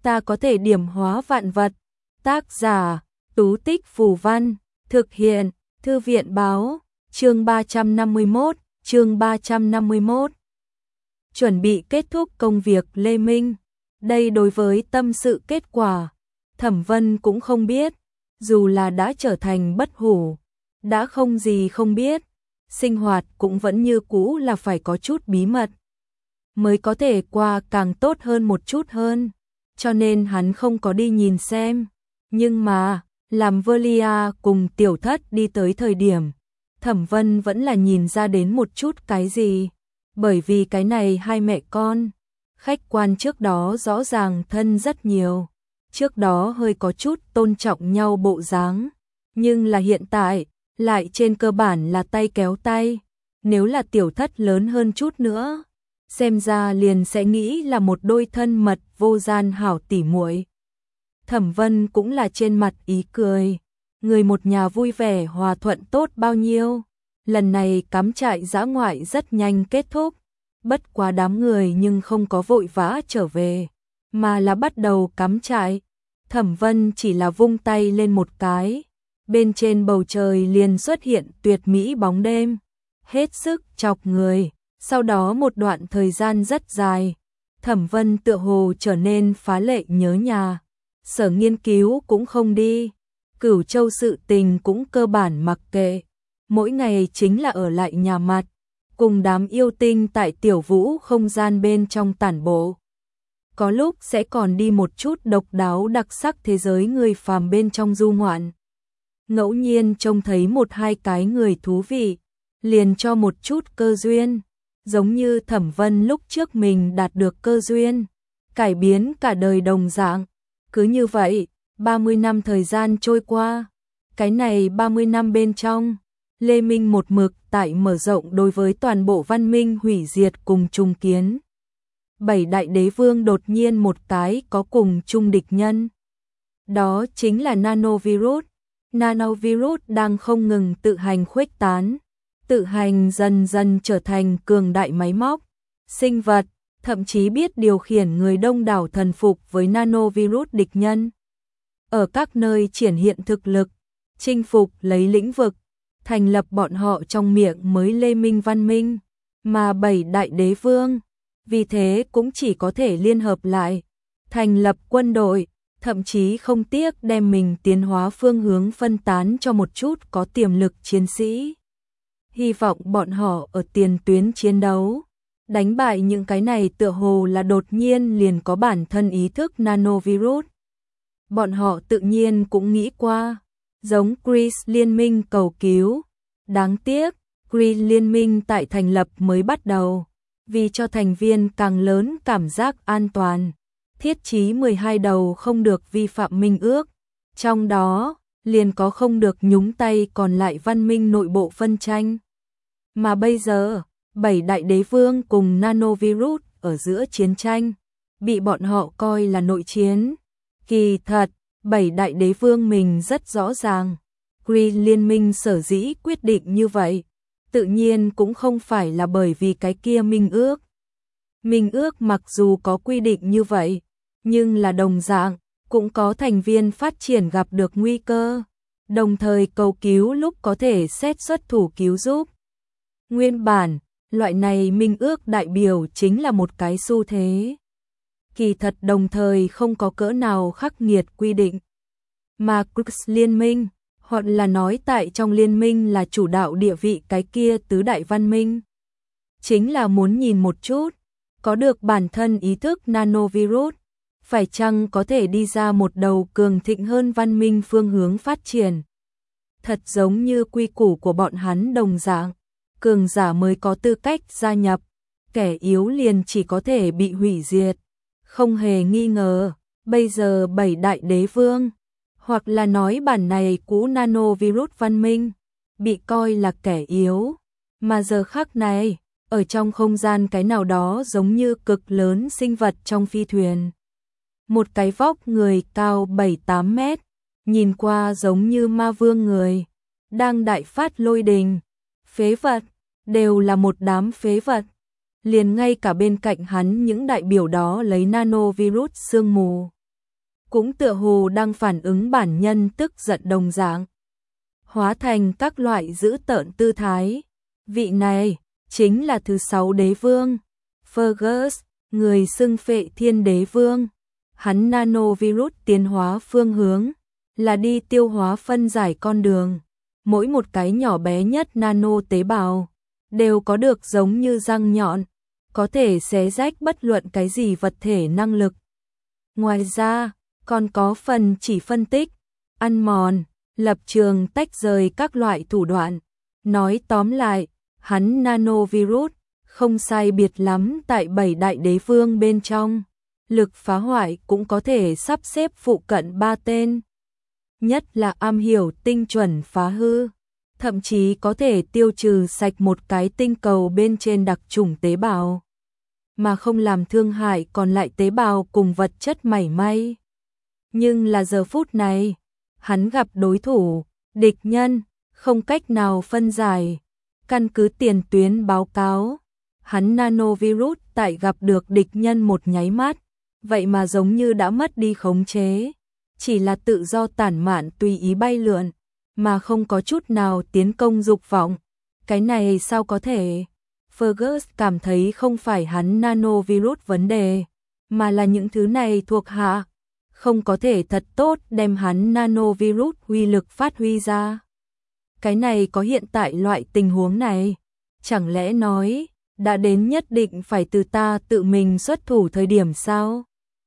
ta có thể điểm hóa vạn vật. Tác giả, Tú Tích Phù Văn, thực hiện, Thư viện báo, chương 351. Chuẩn bị kết thúc công việc Lê Minh. Đây đối với tâm sự kết quả, Thẩm Vân cũng không biết, dù là đã trở thành bất hủ, đã không gì không biết, sinh hoạt cũng vẫn như cũ là phải có chút bí mật, mới có thể qua càng tốt hơn một chút hơn, cho nên hắn không có đi nhìn xem. Nhưng mà, làm Velia cùng Tiểu Thất đi tới thời điểm, Thẩm Vân vẫn là nhìn ra đến một chút cái gì, bởi vì cái này hai mẹ con, khách quan trước đó rõ ràng thân rất nhiều, trước đó hơi có chút tôn trọng nhau bộ dáng, nhưng là hiện tại, lại trên cơ bản là tay kéo tay, nếu là Tiểu Thất lớn hơn chút nữa, xem ra liền sẽ nghĩ là một đôi thân mật vô gian hảo tỉ muội. Thẩm Vân cũng là trên mặt ý cười, người một nhà vui vẻ hòa thuận tốt bao nhiêu. Lần này cắm trại dã ngoại rất nhanh kết thúc, bất quá đám người nhưng không có vội vã trở về, mà là bắt đầu cắm trại. Thẩm Vân chỉ là vung tay lên một cái, bên trên bầu trời liền xuất hiện tuyệt mỹ bóng đêm, hết sức chọc người. Sau đó một đoạn thời gian rất dài, Thẩm Vân tựa hồ trở nên phá lệ nhớ nhà, sở nghiên cứu cũng không đi, Cửu Châu sự tình cũng cơ bản mặc kệ, mỗi ngày chính là ở lại nhà mặt, cùng đám yêu tinh tại Tiểu Vũ không gian bên trong tản bộ. Có lúc sẽ còn đi một chút độc đáo đặc sắc thế giới người phàm bên trong du ngoạn. Ngẫu nhiên trông thấy một hai cái người thú vị, liền cho một chút cơ duyên, giống như Thẩm Vân lúc trước mình đạt được cơ duyên, cải biến cả đời đồng dạng. Cứ như vậy, 30 năm thời gian trôi qua, cái này 30 năm bên trong, Lê Minh một mực tại mở rộng đối với toàn bộ văn minh hủy diệt cùng trùng kiến. 7 đại đế vương đột nhiên một cái có cùng chung địch nhân. Đó chính là nanovirus. Nanovirus đang không ngừng tự hành khuếch tán, tự hành dần dần trở thành cường đại máy móc, sinh vật, thậm chí biết điều khiển người đông đảo thần phục với nanovirus địch nhân. Ở các nơi triển hiện thực lực, chinh phục lấy lĩnh vực, thành lập bọn họ trong miệng mới Lê Minh văn minh, mà 7 đại đế vương, vì thế cũng chỉ có thể liên hợp lại, thành lập quân đội, thậm chí không tiếc đem mình tiến hóa phương hướng phân tán cho một chút có tiềm lực chiến sĩ. Hy vọng bọn họ ở tiền tuyến chiến đấu, đánh bại những cái này tựa hồ là đột nhiên liền có bản thân ý thức nanovirus. Bọn họ tự nhiên cũng nghĩ qua, giống Chris liên minh cầu cứu. Đáng tiếc, Chris liên minh tại thành lập mới bắt đầu, vì cho thành viên càng lớn cảm giác an toàn, thiết chí 12 đầu không được vi phạm minh ước, trong đó liền có không được nhúng tay còn lại văn minh nội bộ phân tranh. Mà bây giờ, 7 đại đế vương cùng nanovirus ở giữa chiến tranh, bị bọn họ coi là nội chiến. Kỳ thật, 7 đại đế vương mình rất rõ ràng, Kree liên minh sở dĩ quyết định như vậy, tự nhiên cũng không phải là bởi vì cái kia minh ước. Minh ước mặc dù có quy định như vậy, nhưng là đồng dạng, cũng có thành viên phát triển gặp được nguy cơ, đồng thời cầu cứu lúc có thể xét xuất thủ cứu giúp. Nguyên bản, loại này minh ước đại biểu chính là một cái xu thế. Kỳ thật đồng thời không có cỡ nào khắc nghiệt quy định. Mà Kree liên minh, hoặc là nói tại trong liên minh là chủ đạo địa vị cái kia tứ đại văn minh. Chính là muốn nhìn một chút, có được bản thân ý thức nanovirus, phải chăng có thể đi ra một đầu cường thịnh hơn văn minh phương hướng phát triển. Thật giống như quy củ của bọn hắn đồng dạng, cường giả mới có tư cách gia nhập, kẻ yếu liền chỉ có thể bị hủy diệt. Không hề nghi ngờ, bây giờ 7 đại đế vương, hoặc là nói bản này cũ nanovirus văn minh, bị coi là kẻ yếu, mà giờ khắc này, ở trong không gian cái nào đó giống như cực lớn sinh vật trong phi thuyền. Một cái vóc người cao 7-8 mét, nhìn qua giống như ma vương người, đang đại phát lôi đình, phế vật, đều là một đám phế vật. Liền ngay cả bên cạnh hắn những đại biểu đó lấy nanovirus sương mù, cũng tựa hồ đang phản ứng bản nhân tức giận đồng dạng, hóa thành các loại dữ tợn tư thái. Vị này chính là thứ 6 đế vương, Fergus, người xưng Phệ Thiên Đế Vương. Hắn nanovirus tiến hóa phương hướng là đi tiêu hóa phân giải con đường. Mỗi một cái nhỏ bé nhất nano tế bào đều có được giống như răng nhọn, có thể xé rách bất luận cái gì vật thể năng lực. Ngoài ra, còn có phần chỉ phân tích, ăn mòn, lập trường tách rời các loại thủ đoạn. Nói tóm lại, hắn nanovirus không sai biệt lắm tại 7 đại đế vương bên trong. Lực phá hoại cũng có thể sắp xếp phụ cận 3 tên. Nhất là am hiểu tinh chuẩn phá hư, thậm chí có thể tiêu trừ sạch một cái tinh cầu bên trên đặc chủng tế bào, mà không làm thương hại còn lại tế bào cùng vật chất mảy may. Nhưng là giờ phút này, hắn gặp đối thủ, địch nhân, không cách nào phân giải. Căn cứ tiền tuyến báo cáo, hắn nanovirus tại gặp được địch nhân một nháy mắt, vậy mà giống như đã mất đi khống chế, chỉ là tự do tản mạn tùy ý bay lượn, mà không có chút nào tiến công dục vọng. Cái này sao có thể? Fergus cảm thấy không phải hắn nanovirus vấn đề, mà là những thứ này thuộc hạ không có thể thật tốt đem hắn nanovirus uy lực phát huy ra. Cái này có hiện tại loại tình huống này, chẳng lẽ nói đã đến nhất định phải từ ta tự mình xuất thủ thời điểm sao?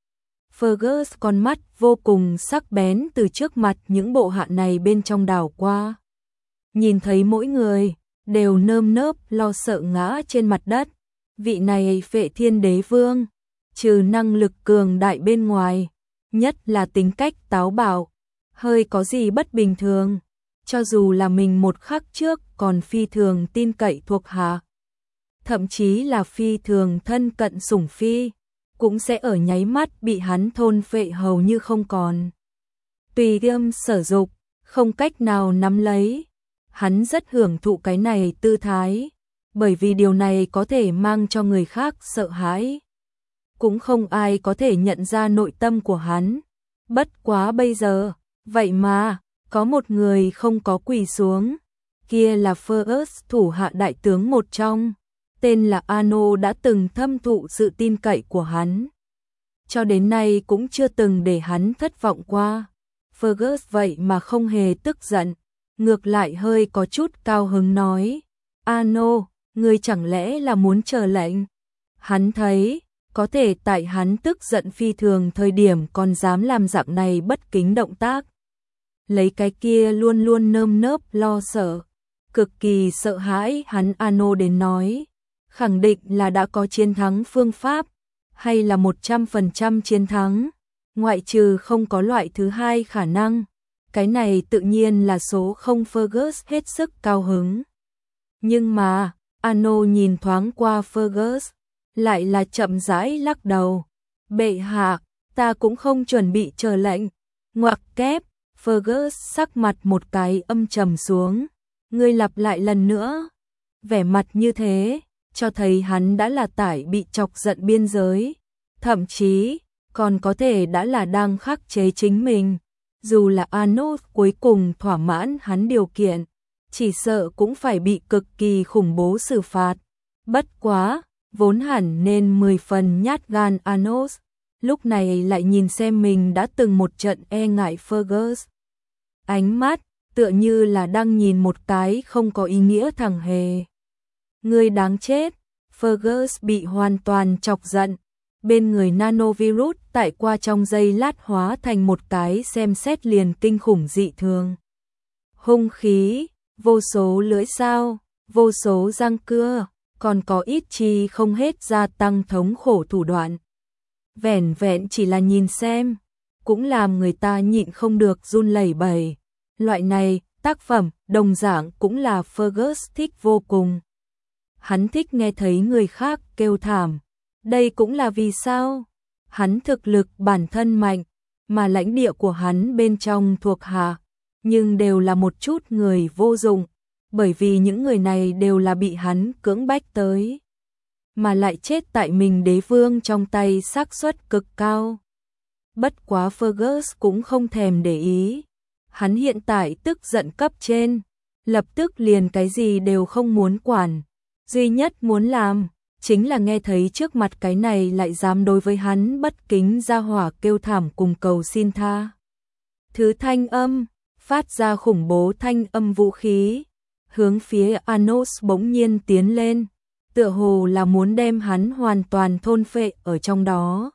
Fergus con mắt vô cùng sắc bén từ trước mặt những bộ hạ này bên trong đảo qua. Nhìn thấy mỗi người đều nơm nớp lo sợ ngã trên mặt đất. Vị này Phệ Thiên Đế Vương, trừ năng lực cường đại bên ngoài, nhất là tính cách táo bạo, hơi có gì bất bình thường. Cho dù là mình một khắc trước còn phi thường tin cậy thuộc hạ, thậm chí là phi thường thân cận sủng phi, cũng sẽ ở nháy mắt bị hắn thôn phệ hầu như không còn. Tùy tiêm sở dục, không cách nào nắm lấy. Hắn rất hưởng thụ cái này tư thái, bởi vì điều này có thể mang cho người khác sợ hãi. Cũng không ai có thể nhận ra nội tâm của hắn. Bất quá bây giờ, vậy mà, có một người không có quỳ xuống. Kia là Fergus, thủ hạ đại tướng một trong. Tên là Ano, đã từng thâm thụ sự tin cậy của hắn. Cho đến nay cũng chưa từng để hắn thất vọng qua. Fergus vậy mà không hề tức giận, ngược lại hơi có chút cao hứng nói: Ano, ngươi chẳng lẽ là muốn chờ lệnh? Hắn thấy, có thể tại hắn tức giận phi thường thời điểm còn dám làm dạng này bất kính động tác. Lấy cái kia luôn luôn nơm nớp lo sợ, cực kỳ sợ hãi hắn Ano đến nói, khẳng định là đã có chiến thắng phương pháp, hay là 100% chiến thắng, ngoại trừ không có loại thứ hai khả năng. Cái này tự nhiên là số không. Fergus hết sức cao hứng. Nhưng mà, Ano nhìn thoáng qua Fergus, lại là chậm rãi lắc đầu. Bệ hạ, ta cũng không chuẩn bị chờ lệnh. Ngoặc kép, Fergus sắc mặt một cái âm trầm xuống. Ngươi lặp lại lần nữa. Vẻ mặt như thế, cho thấy hắn đã là tải bị chọc giận biên giới. Thậm chí, còn có thể đã là đang khắc chế chính mình. Dù là Ano cuối cùng thỏa mãn hắn điều kiện, chỉ sợ cũng phải bị cực kỳ khủng bố xử phạt. Bất quá, vốn hẳn nên 10 phần nhát gan Ano, lúc này lại nhìn xem mình đã từng một trận e ngại Fergus. Ánh mắt, tựa như là đang nhìn một cái không có ý nghĩa thằng hề. Ngươi đáng chết, Fergus bị hoàn toàn chọc giận. Bên người nanovirus tại qua trong giây lát hóa thành một cái xem xét liền kinh khủng dị thường. Hung khí, vô số lưỡi dao, vô số răng cưa, còn có ít chi không hết gia tăng thống khổ thủ đoạn. Vẻn vẹn chỉ là nhìn xem, cũng làm người ta nhịn không được run lẩy bẩy. Loại này, tác phẩm, đồng dạng cũng là Fergus thích vô cùng. Hắn thích nghe thấy người khác kêu thảm. Đây cũng là vì sao? Hắn thực lực bản thân mạnh, mà lãnh địa của hắn bên trong thuộc hạ, nhưng đều là một chút người vô dụng, bởi vì những người này đều là bị hắn cưỡng bách tới, mà lại chết tại mình đế vương trong tay xác suất cực cao. Bất quá Fergus cũng không thèm để ý. Hắn hiện tại tức giận cấp trên, lập tức liền cái gì đều không muốn quản. Duy nhất muốn làm, chính là nghe thấy trước mặt cái này lại dám đối với hắn bất kính ra hỏa kêu thảm cùng cầu xin tha. Thứ thanh âm, phát ra khủng bố thanh âm vũ khí, hướng phía Anos bỗng nhiên tiến lên, tựa hồ là muốn đem hắn hoàn toàn thôn phệ ở trong đó.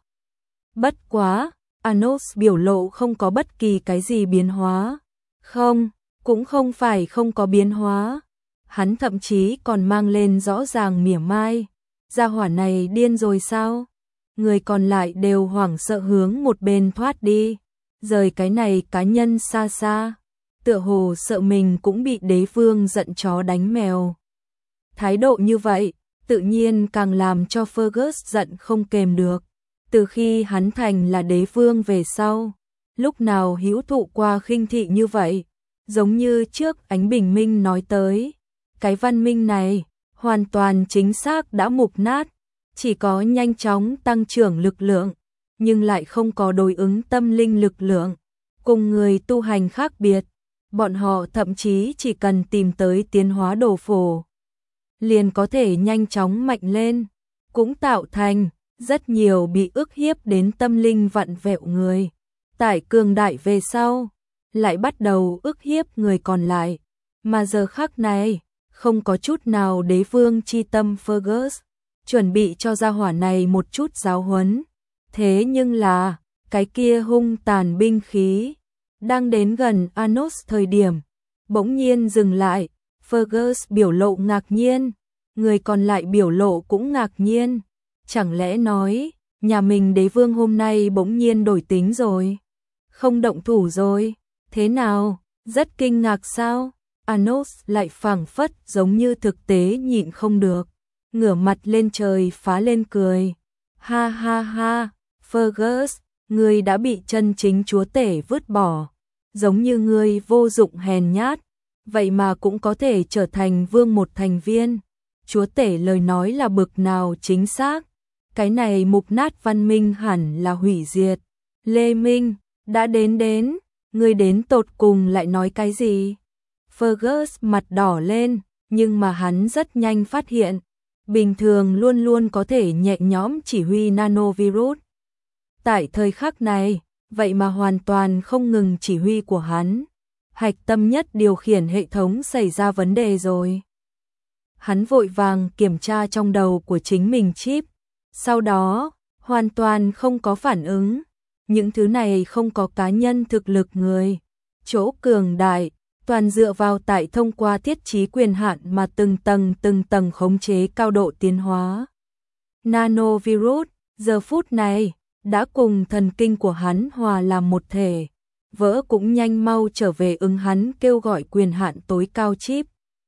Bất quá, Anos biểu lộ không có bất kỳ cái gì biến hóa. Không, cũng không phải không có biến hóa. Hắn thậm chí còn mang lên rõ ràng mỉa mai. Gia hỏa này điên rồi sao? Người còn lại đều hoảng sợ hướng một bên thoát đi. Rời cái này cá nhân xa xa. Tựa hồ sợ mình cũng bị đế vương giận chó đánh mèo. Thái độ như vậy, tự nhiên càng làm cho Fergus giận không kềm được. Từ khi hắn thành là đế vương về sau, lúc nào hữu thụ qua khinh thị như vậy, giống như trước ánh bình minh nói tới. Cái văn minh này, hoàn toàn chính xác đã mục nát, chỉ có nhanh chóng tăng trưởng lực lượng, nhưng lại không có đối ứng tâm linh lực lượng. Cùng người tu hành khác biệt, bọn họ thậm chí chỉ cần tìm tới tiến hóa đồ phổ, liền có thể nhanh chóng mạnh lên, cũng tạo thành rất nhiều bị ức hiếp đến tâm linh vặn vẹo người. Tại cường đại về sau, lại bắt đầu ức hiếp người còn lại, mà giờ khắc này, không có chút nào đế vương chi tâm. Fergus chuẩn bị cho gia hỏa này một chút giáo huấn. Thế nhưng là, cái kia hung tàn binh khí, đang đến gần Anos thời điểm, bỗng nhiên dừng lại. Fergus biểu lộ ngạc nhiên, người còn lại biểu lộ cũng ngạc nhiên. Chẳng lẽ nói, nhà mình đế vương hôm nay bỗng nhiên đổi tính rồi? Không động thủ rồi? Thế nào? Rất kinh ngạc sao? Anos lại phảng phất giống như thực tế nhịn không được, ngửa mặt lên trời phá lên cười. Ha ha ha, Fergus, ngươi đã bị chân chính chúa tể vứt bỏ, giống như ngươi vô dụng hèn nhát, vậy mà cũng có thể trở thành vương một thành viên. Chúa tể lời nói là bực nào chính xác, cái này mục nát văn minh hẳn là hủy diệt. Lê Minh, đã đến, ngươi đến tột cùng lại nói cái gì? Fergus mặt đỏ lên, nhưng mà hắn rất nhanh phát hiện, bình thường luôn luôn có thể nhẹ nhõm chỉ huy nanovirus. Tại thời khắc này, vậy mà hoàn toàn không ngừng chỉ huy của hắn. Hạch tâm nhất điều khiển hệ thống xảy ra vấn đề rồi. Hắn vội vàng kiểm tra trong đầu của chính mình chip, sau đó, hoàn toàn không có phản ứng. Những thứ này không có cá nhân thực lực người. Chỗ cường đại, toàn dựa vào tại thông qua thiết trí quyền hạn mà từng tầng khống chế cao độ tiến hóa. Nanovirus, giờ phút này, đã cùng thần kinh của hắn hòa làm một thể. Vỡ cũng nhanh mau trở về ứng hắn kêu gọi quyền hạn tối cao chip.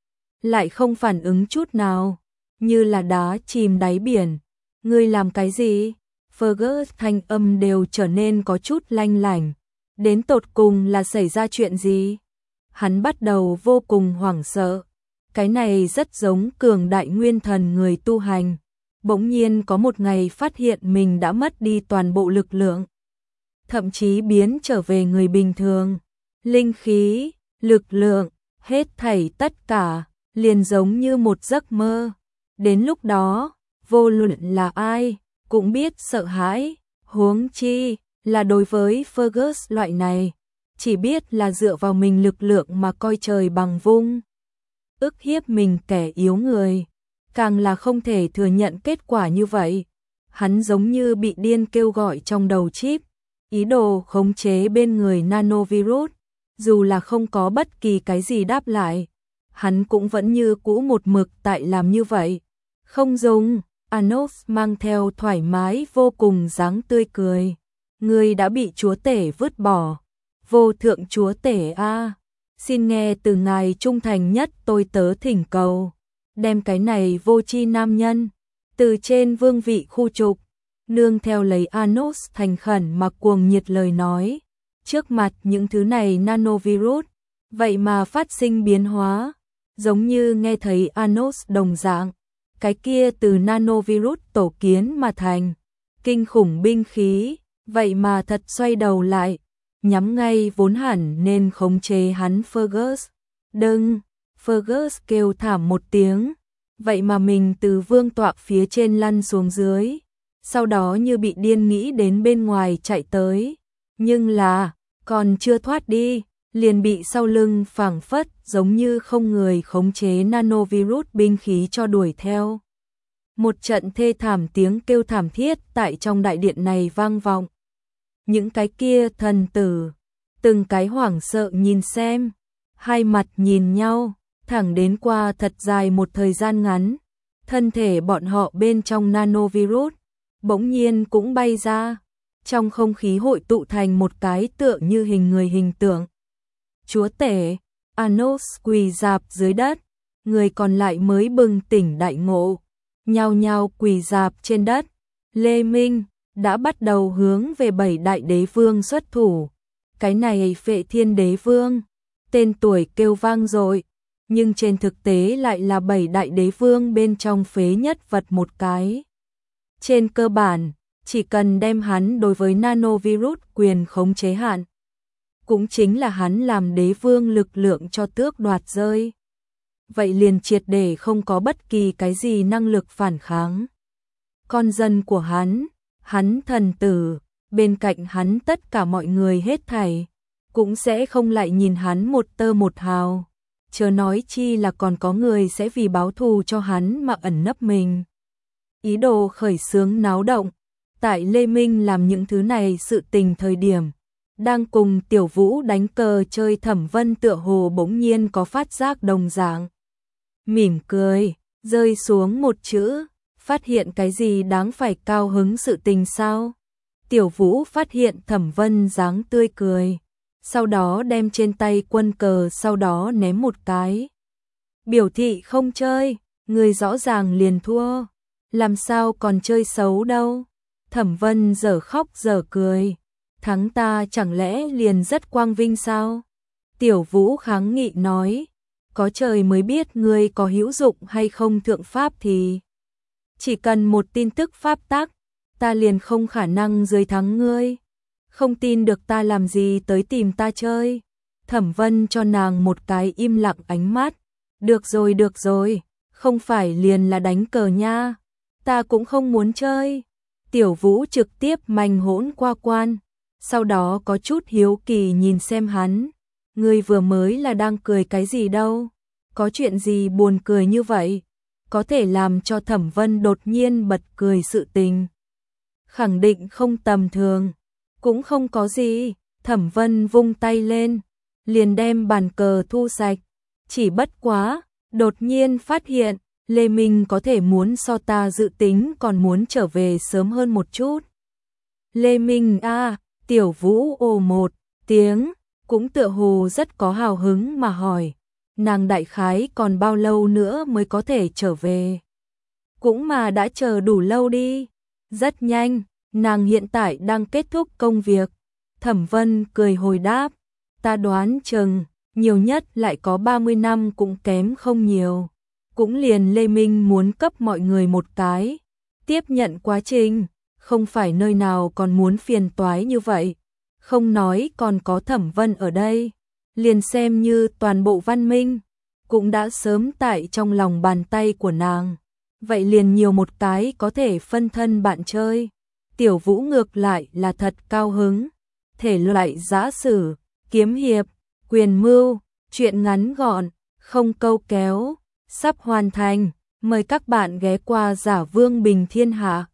Lại không phản ứng chút nào, như là đá chìm đáy biển. Ngươi làm cái gì? Fergus thanh âm đều trở nên có chút lanh lảnh. Đến tột cùng là xảy ra chuyện gì? Hắn bắt đầu vô cùng hoảng sợ. Cái này rất giống cường đại nguyên thần người tu hành. Bỗng nhiên có một ngày phát hiện mình đã mất đi toàn bộ lực lượng. Thậm chí biến trở về người bình thường. Linh khí, lực lượng, hết thảy tất cả, liền giống như một giấc mơ. Đến lúc đó, vô luận là ai, cũng biết sợ hãi, huống chi là đối với Fergus loại này, chỉ biết là dựa vào mình lực lượng mà coi trời bằng vung. Ức hiếp mình kẻ yếu người, càng là không thể thừa nhận kết quả như vậy. Hắn giống như bị điên kêu gọi trong đầu chip, ý đồ khống chế bên người nanovirus, dù là không có bất kỳ cái gì đáp lại, hắn cũng vẫn như cũ một mực tại làm như vậy. Không dùng. Anos mang theo thoải mái vô cùng dáng tươi cười. Ngươi đã bị chúa tể vứt bỏ. Vô thượng chúa tể a, xin nghe từ ngài trung thành nhất tôi tớ thỉnh cầu. Đem cái này vô tri nam nhân từ trên vương vị khu trục. Nương theo lấy Anos thành khẩn mà cuồng nhiệt lời nói. Trước mặt những thứ này nanovirus, vậy mà phát sinh biến hóa. Giống như nghe thấy Anos đồng dạng. Cái kia từ nanovirus tổ kiến mà thành, kinh khủng binh khí, Vậy mà thật xoay đầu lại, nhắm ngay vốn hẳn nên khống chế hắn Fergus. Đừng, Fergus kêu thảm một tiếng, vậy mà mình từ vương tọa phía trên lăn xuống dưới, sau đó như bị điên nghĩ đến bên ngoài chạy tới, nhưng là, còn chưa thoát đi, liền bị sau lưng phảng phất giống như không người khống chế nanovirus binh khí cho đuổi theo. Một trận thê thảm tiếng kêu thảm thiết tại trong đại điện này vang vọng. Những cái kia thần tử, từng cái hoảng sợ nhìn xem, hai mặt nhìn nhau, thẳng đến qua thật dài một thời gian ngắn, thân thể bọn họ bên trong nanovirus bỗng nhiên cũng bay ra, trong không khí hội tụ thành một cái tựa như hình người hình tượng. Chúa tể, Anos quỳ rạp dưới đất, người còn lại mới bừng tỉnh đại ngộ, nhao nhao quỳ rạp trên đất. Lê Minh đã bắt đầu hướng về 7 đại đế vương xuất thủ. Cái này Phệ Thiên Đế Vương, tên tuổi kêu vang dội, nhưng trên thực tế lại là 7 đại đế vương bên trong phế nhất vật một cái. Trên cơ bản, chỉ cần đem hắn đối với nanovirus quyền khống chế hạn, cũng chính là hắn làm đế vương lực lượng cho tước đoạt rơi. Vậy liền triệt để không có bất kỳ cái gì năng lực phản kháng. Con dân của hắn thần tử, bên cạnh hắn tất cả mọi người hết thảy, cũng sẽ không lại nhìn hắn một tơ một hào. Chớ nói chi là còn có người sẽ vì báo thù cho hắn mà ẩn nấp mình. Ý đồ khởi xướng náo động, tại Lê Minh làm những thứ này sự tình thời điểm, đang cùng Tiểu Vũ đánh cờ chơi Thẩm Vân tựa hồ bỗng nhiên có phát giác đồng dạng. Mỉm cười, rơi xuống một chữ, phát hiện cái gì đáng phải cao hứng sự tình sao? Tiểu Vũ phát hiện Thẩm Vân dáng tươi cười, sau đó đem trên tay quân cờ sau đó ném một cái. Biểu thị không chơi, người rõ ràng liền thua, làm sao còn chơi xấu đâu. Thẩm Vân dở khóc dở cười, thắng ta chẳng lẽ liền rất quang vinh sao? Tiểu Vũ kháng nghị nói, có trời mới biết ngươi có hữu dụng hay không thượng pháp thì. Chỉ cần một tin tức pháp tắc, ta liền không khả năng dưới thắng ngươi. Không tin được ta làm gì tới tìm ta chơi. Thẩm Vân cho nàng một cái im lặng ánh mắt. Được rồi, không phải liền là đánh cờ nha. Ta cũng không muốn chơi. Tiểu Vũ trực tiếp manh hỗn qua quan, sau đó có chút hiếu kỳ nhìn xem hắn. Ngươi vừa mới là đang cười cái gì đâu? Có chuyện gì buồn cười như vậy? Có thể làm cho Thẩm Vân đột nhiên bật cười sự tình. Khẳng định không tầm thường. Cũng không có gì, Thẩm Vân vung tay lên, liền đem bàn cờ thu sạch. Chỉ bất quá, đột nhiên phát hiện, Lê Minh có thể muốn so ta dự tính còn muốn trở về sớm hơn một chút. Lê Minh a, Tiểu Vũ ồ một tiếng, cũng tựa hồ rất có hào hứng mà hỏi, nàng đại khái còn bao lâu nữa mới có thể trở về? Cũng mà đã chờ đủ lâu đi, rất nhanh, nàng hiện tại đang kết thúc công việc. Thẩm Vân cười hồi đáp, ta đoán chừng, nhiều nhất lại có 30 năm cũng kém không nhiều. Cũng liền Lê Minh muốn cấp mọi người một cái tiếp nhận quá trình, không phải nơi nào còn muốn phiền toái như vậy. Không nói còn có Thẩm Vân ở đây, liền xem như toàn bộ văn minh cũng đã sớm tại trong lòng bàn tay của nàng. Vậy liền nhiều một cái có thể phân thân bạn chơi. Tiểu Vũ ngược lại là thật cao hứng. Thể loại giã sử, kiếm hiệp, quyền mưu, truyện ngắn gọn, không câu kéo, sắp hoàn thành. Mời các bạn ghé qua Giả Vương Bình Thiên Hạ.